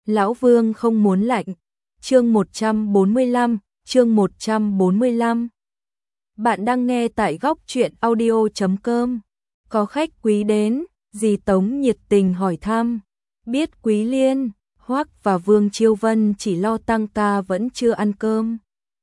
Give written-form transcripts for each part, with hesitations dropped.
Lão Vương không muốn lạnh. Chương 145. Bạn đang nghe tại góc truyện audio.com. Có khách quý đến, dì Tống nhiệt tình hỏi thăm. Biết Quý Liên, Hoắc và Vương Chiêu Vân chỉ lo tăng ca vẫn chưa ăn cơm.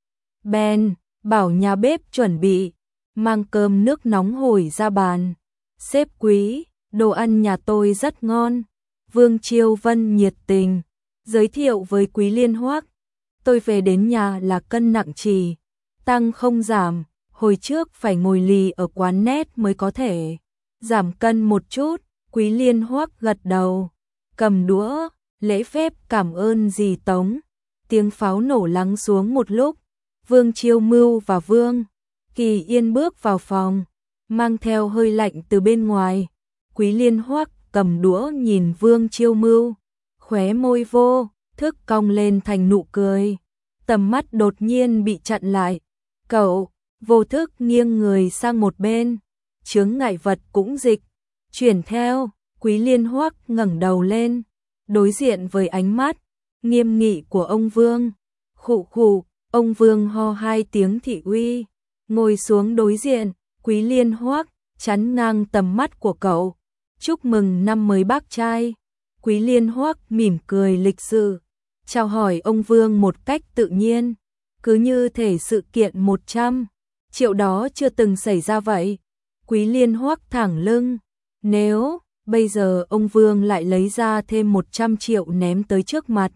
Bèn bảo nhà bếp chuẩn bị, mang cơm nước nóng hổi ra bàn. Sếp Quý, đồ ăn nhà tôi rất ngon. Vương Chiêu Vân nhiệt tình giới thiệu với Quý Liên. Hoắc, tôi về đến nhà là cân nặng chỉ tăng không giảm, hồi trước phải ngồi lì ở quán net mới có thể giảm cân một chút. Quý Liên. Hoắc gật đầu, cầm đũa, lễ phép cảm ơn dì Tống. Tiếng pháo nổ lắng xuống một lúc, Vương Chiêu Mưu và Vương Kỳ Yên bước vào phòng, mang theo hơi lạnh từ bên ngoài. Quý Liên. Hoắc cầm đũa nhìn Vương Chiêu Mưu, khóe môi vô thức cong lên thành nụ cười, tầm mắt đột nhiên bị chặn lại. Cậu vô thức nghiêng người sang một bên, chướng ngại vật cũng dịch chuyển theo. Quý Liên. Hoắc ngẩng đầu lên, đối diện với ánh mắt nghiêm nghị của ông Vương. Khụ khụ, ông Vương ho hai tiếng thị uy, ngồi xuống đối diện. Quý Liên. Hoắc chắn ngang tầm mắt của cậu. Chúc mừng năm mới bác trai. Quý Liên. Hoắc mỉm cười lịch sự, chào hỏi ông Vương một cách tự nhiên, cứ như thể sự kiện 100 triệu đó chưa từng xảy ra vậy. Quý Liên. Hoắc thẳng lưng, nếu bây giờ ông Vương lại lấy ra thêm 100 triệu ném tới trước mặt,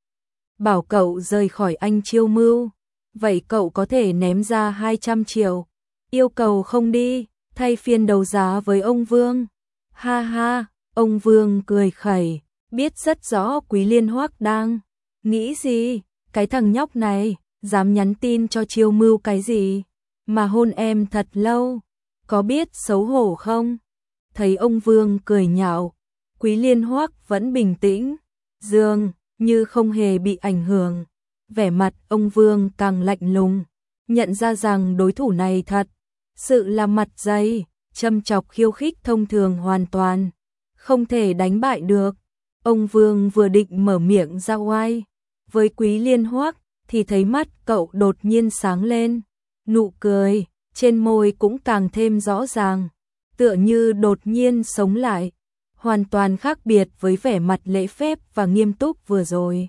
bảo cậu rời khỏi anh Chiêu Mưu, vậy cậu có thể ném ra 200 triệu, yêu cầu không đi, thay phiên đấu giá với ông Vương. Ha ha, ông Vương cười khẩy, biết rất rõ Quý Liên. Hoắc đang nghĩ gì. Cái thằng nhóc này dám nhắn tin cho Chiêu Mưu cái gì mà hôn em thật lâu, có biết xấu hổ không? Thấy ông Vương cười nhạo, Quý Liên. Hoắc vẫn bình tĩnh, dường như không hề bị ảnh hưởng. Vẻ mặt ông Vương càng lạnh lùng, nhận ra rằng đối thủ này thật sự là mặt dày, châm chọc khiêu khích thông thường hoàn toàn không thể đánh bại được. Ông Vương vừa định mở miệng ra oai với Quý Liên. Hoắc thì thấy mắt cậu đột nhiên sáng lên, nụ cười trên môi cũng càng thêm rõ ràng, tựa như đột nhiên sống lại, hoàn toàn khác biệt với vẻ mặt lễ phép và nghiêm túc vừa rồi.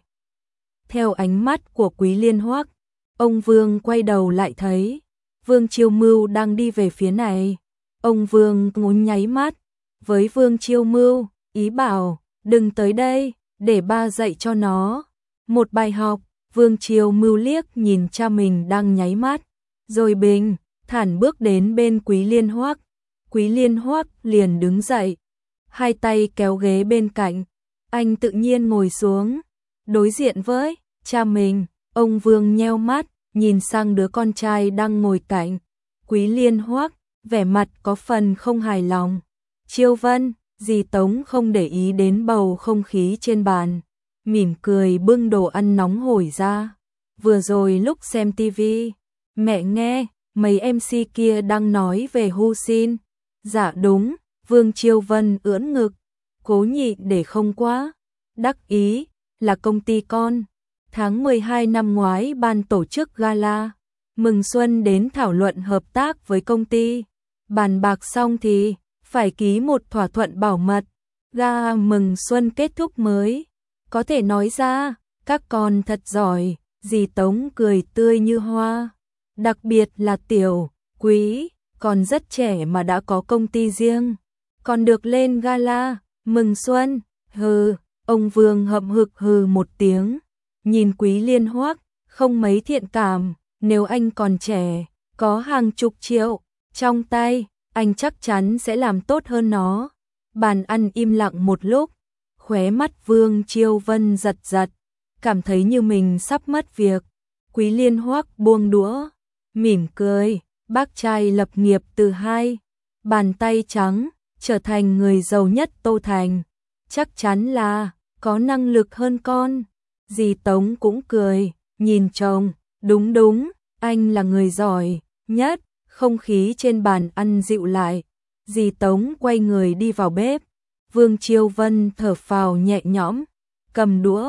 Theo ánh mắt của Quý Liên. Hoắc, ông Vương quay đầu lại thấy Vương Chiêu Mưu đang đi về phía này. Ông Vương ngốn nháy mắt với Vương Chiêu Mưu, ý bảo đừng tới đây, để ba dạy cho nó một bài học. Vương Chiêu Mưu liếc nhìn cha mình đang nháy mắt, rồi bình thản bước đến bên Quý Liên. Hoắc. Quý Liên. Hoắc liền đứng dậy, hai tay kéo ghế bên cạnh, anh tự nhiên ngồi xuống, đối diện với cha mình. Ông Vương nheo mắt, nhìn sang đứa con trai đang ngồi cạnh Quý Liên. Hoắc, vẻ mặt có phần không hài lòng. Chiêu Vân, dì Tống không để ý đến bầu không khí trên bàn, mỉm cười bưng đồ ăn nóng hổi ra. Vừa rồi lúc xem tivi, mẹ nghe mấy MC kia đang nói về Hu Xin. Dạ đúng. Vương Chiêu Vân ưỡn ngực, cố nhịn để không quá đắc ý, là công ty con. Tháng 12 năm ngoái ban tổ chức gala mừng xuân đến thảo luận hợp tác với công ty. Bàn bạc xong thì phải ký một thỏa thuận bảo mật. Gala mừng xuân kết thúc mới có thể nói ra. Các con thật giỏi. Dì Tống cười tươi như hoa. Đặc biệt là Tiểu Quý, còn rất trẻ mà đã có công ty riêng, còn được lên gala mừng xuân. Hừ. Ông Vương hậm hực hừ một tiếng, nhìn Quý Liên. Hoắc không mấy thiện cảm. Nếu anh còn trẻ, có hàng chục triệu trong tay, anh chắc chắn sẽ làm tốt hơn nó. Bàn ăn im lặng một lúc, khóe mắt Vương Chiêu Vân giật giật, cảm thấy như mình sắp mất việc. Quý Liên. Hoắc buông đũa, mỉm cười, bác trai lập nghiệp từ hai bàn tay trắng, trở thành người giàu nhất Tô Thành, chắc chắn là có năng lực hơn con. Dì Tống cũng cười, nhìn chồng, đúng đúng, anh là người giỏi nhất. Không khí trên bàn ăn dịu lại, dì Tống quay người đi vào bếp. Vương Chiêu Vân thở phào nhẹ nhõm, cầm đũa,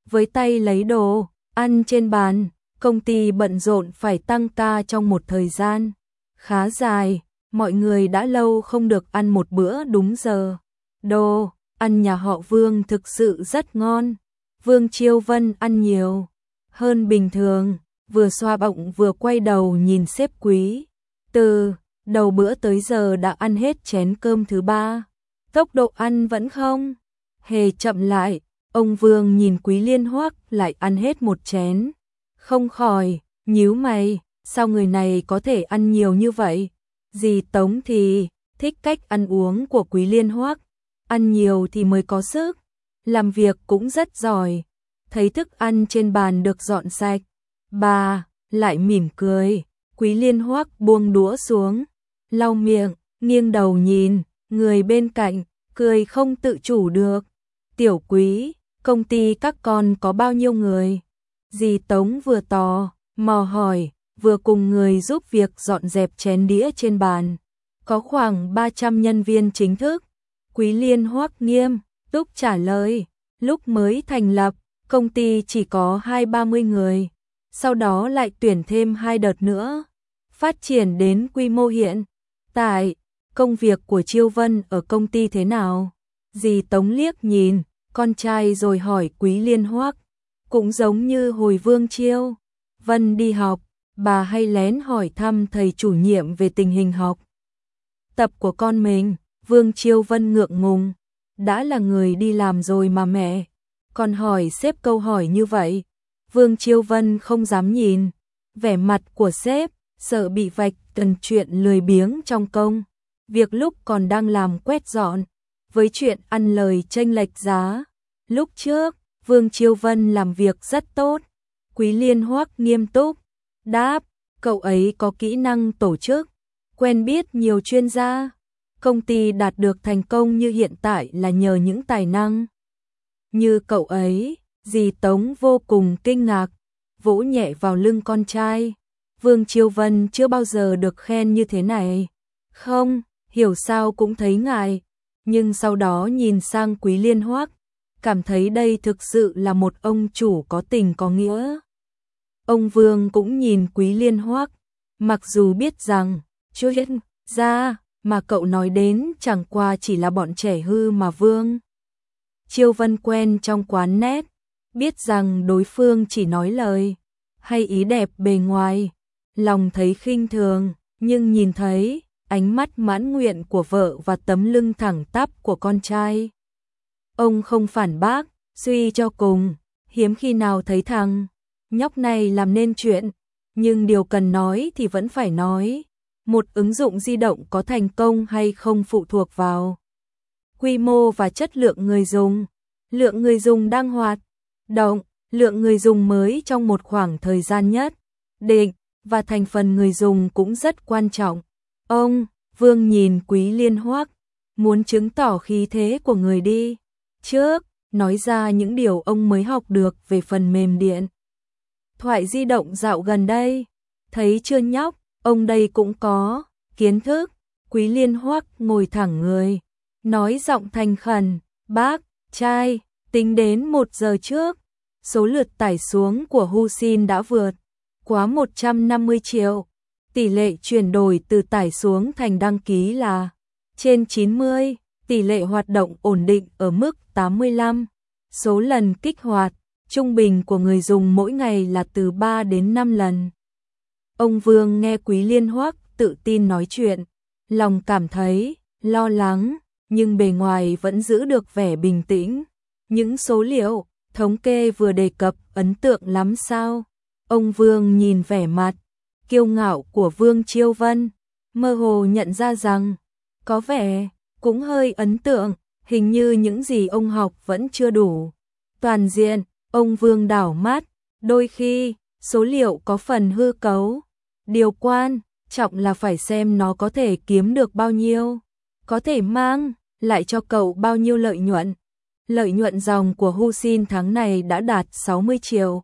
với tay lấy đồ ăn trên bàn. Công ty bận rộn phải tăng ca trong một thời gian khá dài, mọi người đã lâu không được ăn một bữa đúng giờ. Đồ ăn nhà họ Vương thực sự rất ngon. Vương Chiêu Vân ăn nhiều hơn bình thường, vừa xoa bụng vừa quay đầu nhìn sếp Quý. Từ đầu bữa tới giờ đã ăn hết chén cơm thứ 3. Tốc độ ăn vẫn không hề chậm lại. Ông Vương nhìn Quý Liên Hoắc lại ăn hết một chén, không khỏi nhíu mày, sao người này có thể ăn nhiều như vậy? Dì Tống thì thích cách ăn uống của Quý Liên Hoắc, ăn nhiều thì mới có sức, làm việc cũng rất giỏi. Thấy thức ăn trên bàn được dọn sạch, bà lại mỉm cười. Quý Liên Hoắc buông đũa xuống, lau miệng, nghiêng đầu nhìn người bên cạnh, cười không tự chủ được. Tiểu Quý, công ty các con có bao nhiêu người? Dì Tống vừa tò mò hỏi, vừa cùng người giúp việc dọn dẹp chén đĩa trên bàn. Có khoảng 300 nhân viên chính thức. Quý Liên Hoắc nghiêm túc trả lời, lúc mới thành lập, công ty chỉ có 20-30 người, sau đó lại tuyển thêm 2 đợt nữa, phát triển đến quy mô hiện tại. Công việc của Chiêu Vân ở công ty thế nào? Dì Tống liếc nhìn con trai rồi hỏi Quý Liên Hoắc. Cũng giống như hồi Vương Chiêu Vân đi học, bà hay lén hỏi thăm thầy chủ nhiệm về tình hình học tập của con mình. Vương Chiêu Vân ngượng ngùng, đã là người đi làm rồi mà mẹ còn hỏi sếp câu hỏi như vậy. Vương Chiêu Vân không dám nhìn vẻ mặt của sếp, sợ bị vạch trần chuyện lười biếng trong công việc lúc còn đang làm quét dọn, với chuyện ăn lời chênh lệch giá. Lúc trước, Vương Chiêu Vân làm việc rất tốt. Quý Liên Hoắc nghiêm túc đáp, cậu ấy có kỹ năng tổ chức, quen biết nhiều chuyên gia. Công ty đạt được thành công như hiện tại là nhờ những tài năng như cậu ấy. Dì Tống vô cùng kinh ngạc, vỗ nhẹ vào lưng con trai. Vương Chiêu Vân chưa bao giờ được khen như thế này. Không hiểu sao cũng thấy ngại, nhưng sau đó nhìn sang Quý Liên Hoắc, cảm thấy đây thực sự là một ông chủ có tình có nghĩa. Ông Vương cũng nhìn Quý Liên Hoắc, mặc dù biết rằng chuyên gia mà cậu nói đến chẳng qua chỉ là bọn trẻ hư mà Vương Chiêu Vân quen trong quán net, biết rằng đối phương chỉ nói lời hay ý đẹp bề ngoài, lòng thấy khinh thường, nhưng nhìn thấy ánh mắt mãn nguyện của vợ và tấm lưng thẳng tắp của con trai, ông không phản bác. Suy cho cùng, hiếm khi nào thấy thằng nhóc này làm nên chuyện, nhưng điều cần nói thì vẫn phải nói. Một ứng dụng di động có thành công hay không phụ thuộc vào quy mô và chất lượng người dùng. Lượng người dùng đang hoạt động, lượng người dùng mới trong một khoảng thời gian nhất định và thành phần người dùng cũng rất quan trọng. Ông Vương nhìn Quý Liên Hoắc, muốn chứng tỏ khí thế của người đi trước, nói ra những điều ông mới học được về phần mềm điện thoại di động dạo gần đây. Thấy chưa nhóc, ông đây cũng có kiến thức. Quý Liên Hoắc ngồi thẳng người, nói giọng thành khẩn, bác trai, tính đến 1 giờ trước, số lượt tải xuống của Husin đã vượt quá 150 triệu. Tỷ lệ chuyển đổi từ tải xuống thành đăng ký là trên 90, tỷ lệ hoạt động ổn định ở mức 85. Số lần kích hoạt trung bình của người dùng mỗi ngày là từ 3 đến 5 lần. Ông Vương nghe Quý Liên Hoắc tự tin nói chuyện, lòng cảm thấy lo lắng, nhưng bề ngoài vẫn giữ được vẻ bình tĩnh. Những số liệu thống kê vừa đề cập ấn tượng lắm sao? Ông Vương nhìn vẻ mặt kiêu ngạo của Vương Chiêu Vân, mơ hồ nhận ra rằng có vẻ cũng hơi ấn tượng, hình như những gì ông học vẫn chưa đủ toàn diện. Ông Vương đảo mắt, đôi khi số liệu có phần hư cấu, điều quan trọng là phải xem nó có thể kiếm được bao nhiêu, có thể mang lại cho cậu bao nhiêu lợi nhuận. Lợi nhuận dòng của Husin tháng này đã đạt 60 triệu.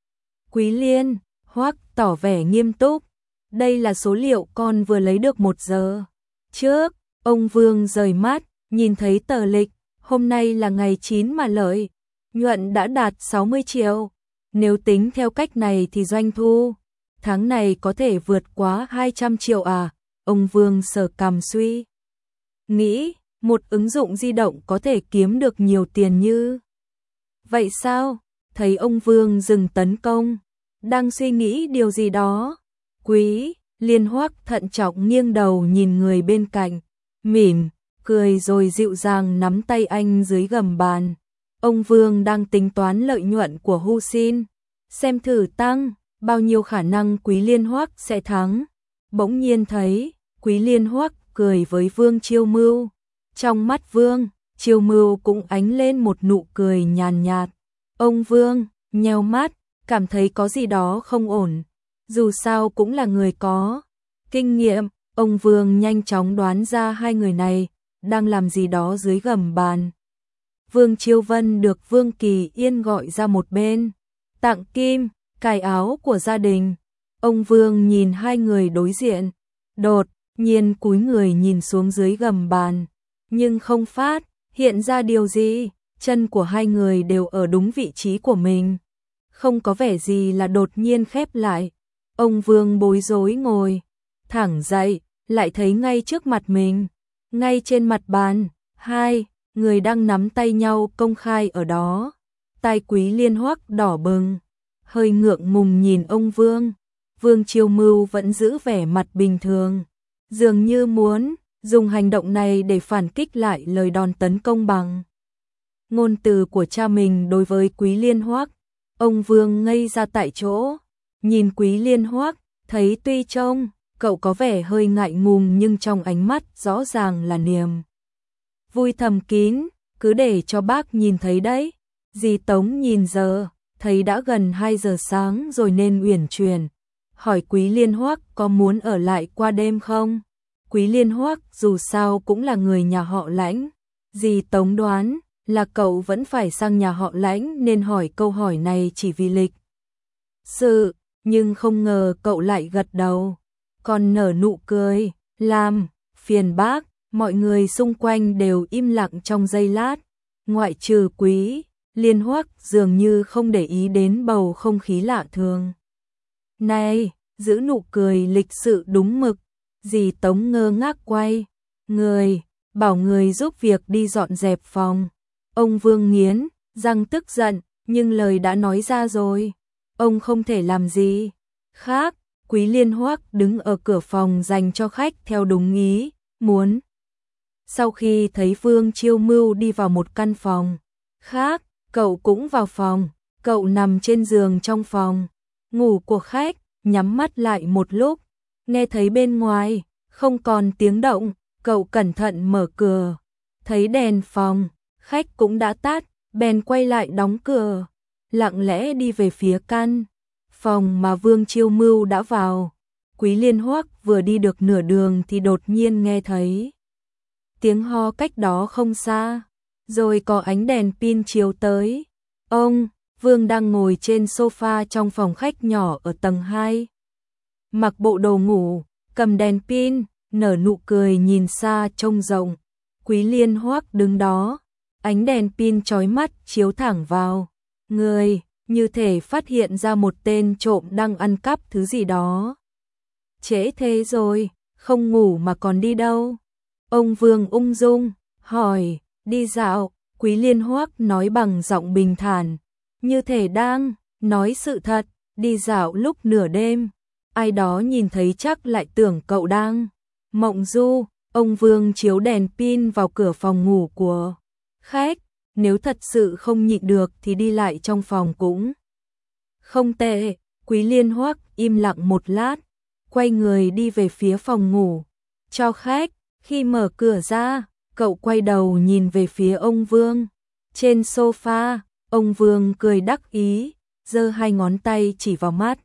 Quý Liên Hoắc tỏ vẻ nghiêm túc, đây là số liệu con vừa lấy được 1 giờ trước. Ông Vương rời mắt, nhìn thấy tờ lịch, hôm nay là ngày 9 mà lợi nhuận đã đạt 60 triệu. Nếu tính theo cách này thì doanh thu tháng này có thể vượt quá 200 triệu à? Ông Vương sờ cằm suy nghĩ, một ứng dụng di động có thể kiếm được nhiều tiền như vậy sao? Thấy ông Vương dừng tấn công, đang suy nghĩ điều gì đó. Quý Liên Hoắc thận trọng nghiêng đầu nhìn người bên cạnh, mỉm cười rồi dịu dàng nắm tay anh dưới gầm bàn. Ông Vương đang tính toán lợi nhuận của Husin, xem thử tăng bao nhiêu khả năng Quý Liên Hoắc sẽ thắng. Bỗng nhiên thấy Quý Liên Hoắc cười với Vương Chiêu Mưu. Trong mắt Vương Chiêu Mưu cũng ánh lên một nụ cười nhàn nhạt. Ông Vương nheo mắt, cảm thấy có gì đó không ổn. Dù sao cũng là người có kinh nghiệm, ông Vương nhanh chóng đoán ra hai người này đang làm gì đó dưới gầm bàn. Vương Chiêu Vân được Vương Kỳ Yên gọi ra một bên, tặng kim, cài áo của gia đình. Ông Vương nhìn hai người đối diện, đột nhiên cúi người nhìn xuống dưới gầm bàn, nhưng không phát hiện ra điều gì. Chân của hai người đều ở đúng vị trí của mình, không có vẻ gì là đột nhiên khép lại. Ông Vương bối rối ngồi thẳng dậy, lại thấy ngay trước mặt mình, ngay trên mặt bàn, hai người đang nắm tay nhau công khai ở đó. Tai Quý Liên Hoắc đỏ bừng, hơi ngượng ngùng nhìn ông Vương. Vương Chiêu Mưu vẫn giữ vẻ mặt bình thường, dường như muốn dùng hành động này để phản kích lại lời đòn tấn công bằng ngôn từ của cha mình đối với Quý Liên Hoắc. Ông Vương ngây ra tại chỗ, nhìn Quý Liên Hoắc, thấy tuy trông cậu có vẻ hơi ngại ngùng nhưng trong ánh mắt rõ ràng là niềm vui thầm kín. Cứ để cho bác nhìn thấy đấy. Dì Tống nhìn giờ, thấy đã gần 2 giờ sáng rồi nên uyển chuyển hỏi Quý Liên Hoắc có muốn ở lại qua đêm không. Quý Liên Hoắc dù sao cũng là người nhà họ Lãnh, dì Tống đoán là cậu vẫn phải sang nhà họ Lãnh nên hỏi câu hỏi này chỉ vì lịch sự, nhưng không ngờ cậu lại gật đầu, còn nở nụ cười, làm phiền bác. Mọi người xung quanh đều im lặng trong giây lát, ngoại trừ Quý Liên Hoắc dường như không để ý đến bầu không khí lạ thường. Này, giữ nụ cười lịch sự đúng mực. Dì Tống ngơ ngác quay người, bảo người giúp việc đi dọn dẹp phòng. Ông Vương nghiến răng tức giận, nhưng lời đã nói ra rồi, ông không thể làm gì khác. Quý Liên Hoắc đứng ở cửa phòng dành cho khách theo đúng ý muốn. Sau khi thấy Vương Chiêu Mưu đi vào một căn phòng khác, cậu cũng vào phòng. Cậu nằm trên giường trong phòng ngủ của khách, nhắm mắt lại một lúc, nghe thấy bên ngoài không còn tiếng động. Cậu cẩn thận mở cửa, thấy đèn phòng khách cũng đã tắt, bèn quay lại đóng cửa, lặng lẽ đi về phía căn phòng mà Vương Chiêu Mưu đã vào. Quý Liên Hoắc vừa đi được nửa đường thì đột nhiên nghe thấy tiếng ho cách đó không xa, rồi có ánh đèn pin chiếu tới. Ông Vương đang ngồi trên sofa trong phòng khách nhỏ ở tầng 2, mặc bộ đồ ngủ, cầm đèn pin, nở nụ cười nhìn xa trông rộng. Quý Liên Hoắc đứng đó, ánh đèn pin chói mắt chiếu thẳng vào người, như thể phát hiện ra một tên trộm đang ăn cắp thứ gì đó. Trễ thế rồi, không ngủ mà còn đi đâu? Ông Vương ung dung hỏi. Đi dạo. Quý Liên Hoắc nói bằng giọng bình thản, như thể đang nói sự thật. Đi dạo lúc nửa đêm, ai đó nhìn thấy chắc lại tưởng cậu đang mộng du. Ông Vương chiếu đèn pin vào cửa phòng ngủ của khách. Nếu thật sự không nhịn được thì đi lại trong phòng cũng không tệ. Quý Liên Hoắc im lặng một lát, quay người đi về phía phòng ngủ cho khách. Khi mở cửa ra, cậu quay đầu nhìn về phía ông Vương. Trên sofa, ông Vương cười đắc ý, giơ hai ngón tay chỉ vào mắt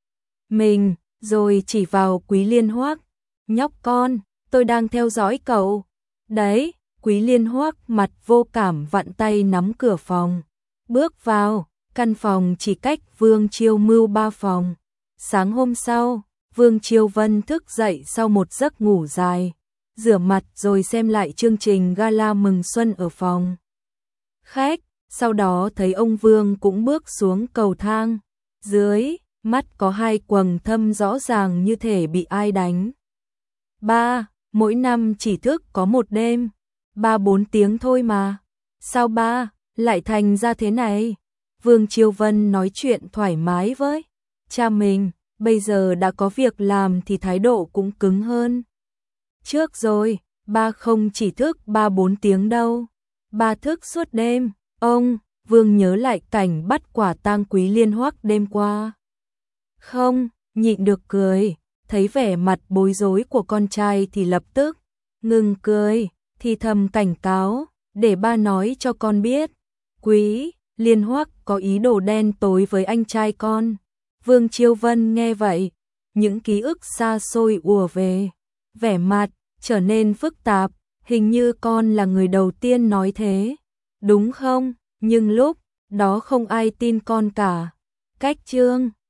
mình, rồi chỉ vào Quý Liên Hoắc. Nhóc con, tôi đang theo dõi cậu. Đấy. Quý Liên Hoắc mặt vô cảm vặn tay nắm cửa phòng, bước vào. Căn phòng chỉ cách Vương Chiêu Mưu 3 phòng. Sáng hôm sau, Vương Chiêu Vân thức dậy sau một giấc ngủ dài, rửa mặt rồi xem lại chương trình gala mừng xuân ở phòng khách. Sau đó thấy ông Vương cũng bước xuống cầu thang, dưới mắt có hai quầng thâm rõ ràng như thể bị ai đánh. Ba, mỗi năm chỉ thức có một đêm, 3-4 tiếng thôi mà. Sao ba lại thành ra thế này? Vương Chiêu Vân nói chuyện thoải mái với cha mình, bây giờ đã có việc làm thì thái độ cũng cứng hơn. Trước rồi, ba không chỉ thức 3-4 tiếng đâu, ba thức suốt đêm. Ông Vương nhớ lại cảnh bắt quả tang Quý Liên Hoắc đêm qua. Không nhịn được cười, thấy vẻ mặt bối rối của con trai thì lập tức ngừng cười, thì thầm cảnh cáo, để ba nói cho con biết, Quý Liên Hoắc có ý đồ đen tối với anh trai con. Vương Chiêu Vân nghe vậy, những ký ức xa xôi ùa về, vẻ mặt trở nên phức tạp, hình như con là người đầu tiên nói thế, đúng không? Nhưng lúc đó không ai tin con cả. Cách chương